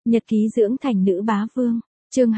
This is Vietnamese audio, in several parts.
Nhật ký dưỡng thành nữ bá vương. Chương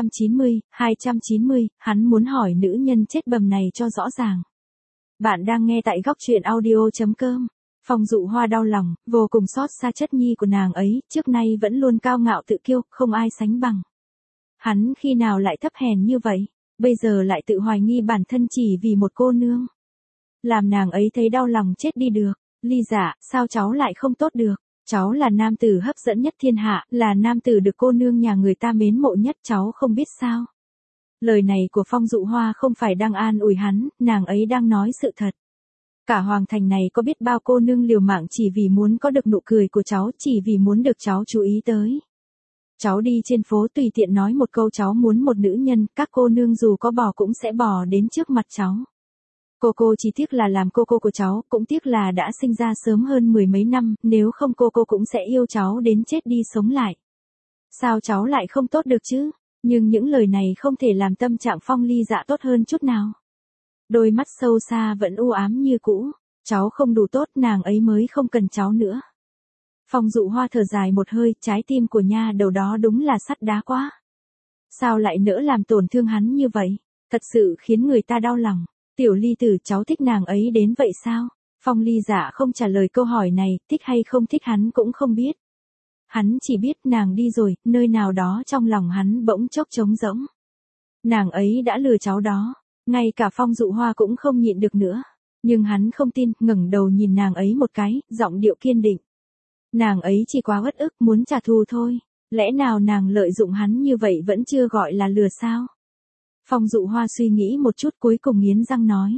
290, hắn muốn hỏi nữ nhân chết bầm này cho rõ ràng. Bạn đang nghe tại góc truyện audio.com. Phong Dụ Hoa đau lòng, vô cùng xót xa chất nhi của nàng ấy, trước nay vẫn luôn cao ngạo tự kiêu, không ai sánh bằng. Hắn khi nào lại thấp hèn như vậy, bây giờ lại tự hoài nghi bản thân chỉ vì một cô nương. Làm nàng ấy thấy đau lòng chết đi được. Ly Dạ, sao cháu lại không tốt được? Cháu là nam tử hấp dẫn nhất thiên hạ, là nam tử được cô nương nhà người ta mến mộ nhất, cháu không biết sao. Lời này của Phong Dụ Hoa không phải đang an ủi hắn, nàng ấy đang nói sự thật. Cả hoàng thành này có biết bao cô nương liều mạng chỉ vì muốn có được nụ cười của cháu, chỉ vì muốn được cháu chú ý tới. Cháu đi trên phố tùy tiện nói một câu cháu muốn một nữ nhân, các cô nương dù có bò cũng sẽ bò đến trước mặt cháu. Cô chỉ tiếc là làm cô của cháu, cũng tiếc là đã sinh ra sớm hơn 10 mấy năm, nếu không cô cũng sẽ yêu cháu đến chết đi sống lại. Sao cháu lại không tốt được chứ? Nhưng những lời này không thể làm tâm trạng Phong Ly Dạ tốt hơn chút nào. Đôi mắt sâu xa vẫn u ám như cũ, cháu không đủ tốt, nàng ấy mới không cần cháu nữa. Phong Dụ Hoa thở dài một hơi, trái tim của nha đầu đó đúng là sắt đá quá. Sao lại nỡ làm tổn thương hắn như vậy, thật sự khiến người ta đau lòng. Tiểu Ly tử, cháu thích nàng ấy đến vậy sao? Phong Ly Dạ không trả lời câu hỏi này, thích hay không thích hắn cũng không biết. Hắn chỉ biết nàng đi rồi, nơi nào đó trong lòng hắn bỗng chốc trống rỗng. Nàng ấy đã lừa cháu đó, ngay cả Phong Dụ Hoa cũng không nhịn được nữa. Nhưng hắn không tin, ngẩng đầu nhìn nàng ấy một cái, giọng điệu kiên định. Nàng ấy chỉ quá uất ức muốn trả thù thôi, lẽ nào nàng lợi dụng hắn như vậy vẫn chưa gọi là lừa sao? Phong Dụ Hoa suy nghĩ một chút cuối cùng nghiến răng nói.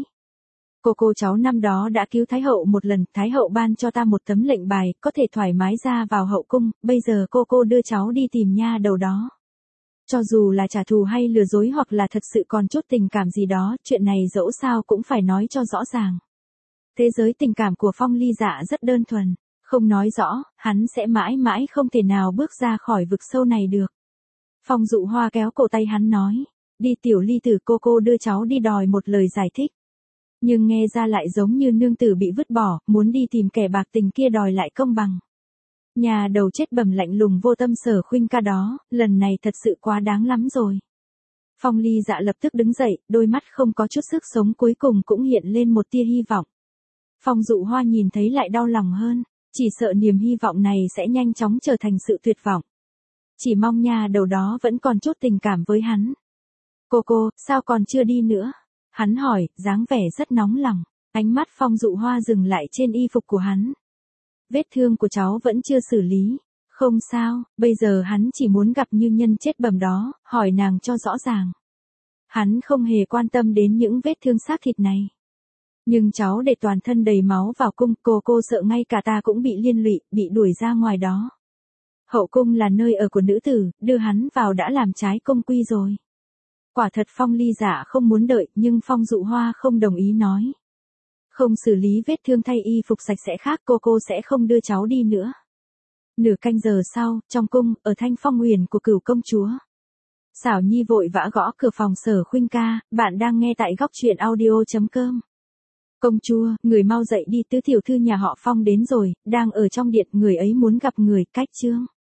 Cô cháu năm đó đã cứu Thái hậu một lần, Thái hậu ban cho ta một tấm lệnh bài, có thể thoải mái ra vào hậu cung, bây giờ cô đưa cháu đi tìm nha đầu đó. Cho dù là trả thù hay lừa dối hoặc là thật sự còn chút tình cảm gì đó, chuyện này dẫu sao cũng phải nói cho rõ ràng. Thế giới tình cảm của Phong Ly Dạ rất đơn thuần, không nói rõ, hắn sẽ mãi mãi không thể nào bước ra khỏi vực sâu này được. Phong Dụ Hoa kéo cổ tay hắn nói. Đi Tiểu Ly tử, cô đưa cháu đi đòi một lời giải thích. Nhưng nghe ra lại giống như nương tử bị vứt bỏ, muốn đi tìm kẻ bạc tình kia đòi lại công bằng. Nhà đầu chết bầm lạnh lùng vô tâm Sở Khuynh ca đó, lần này thật sự quá đáng lắm rồi. Phong Ly Dạ lập tức đứng dậy, đôi mắt không có chút sức sống cuối cùng cũng hiện lên một tia hy vọng. Phong Dụ Hoa nhìn thấy lại đau lòng hơn, chỉ sợ niềm hy vọng này sẽ nhanh chóng trở thành sự tuyệt vọng. Chỉ mong nhà đầu đó vẫn còn chút tình cảm với hắn. Cô, sao còn chưa đi nữa? Hắn hỏi, dáng vẻ rất nóng lòng. Ánh mắt Phong Dụ Hoa dừng lại trên y phục của hắn. Vết thương của cháu vẫn chưa xử lý. Không sao, bây giờ hắn chỉ muốn gặp như nhân chết bầm đó, hỏi nàng cho rõ ràng. Hắn không hề quan tâm đến những vết thương xác thịt này. Nhưng cháu để toàn thân đầy máu vào cung, cô sợ ngay cả ta cũng bị liên lụy, bị đuổi ra ngoài đó. Hậu cung là nơi ở của nữ tử, đưa hắn vào đã làm trái công quy rồi. Quả thật Phong Ly Dạ không muốn đợi, nhưng Phong Dụ Hoa không đồng ý nói. Không xử lý vết thương thay y phục sạch sẽ khác, cô sẽ không đưa cháu đi nữa. Nửa canh giờ sau, trong cung, ở Thanh Phong Huyền của Cửu công chúa. Xảo Nhi vội vã gõ cửa phòng Sở Khuynh ca, bạn đang nghe tại góc truyện audio.com. Công chúa, người mau dậy đi, tứ tiểu thư nhà họ Phong đến rồi, đang ở trong điện, người ấy muốn gặp người, cách chương.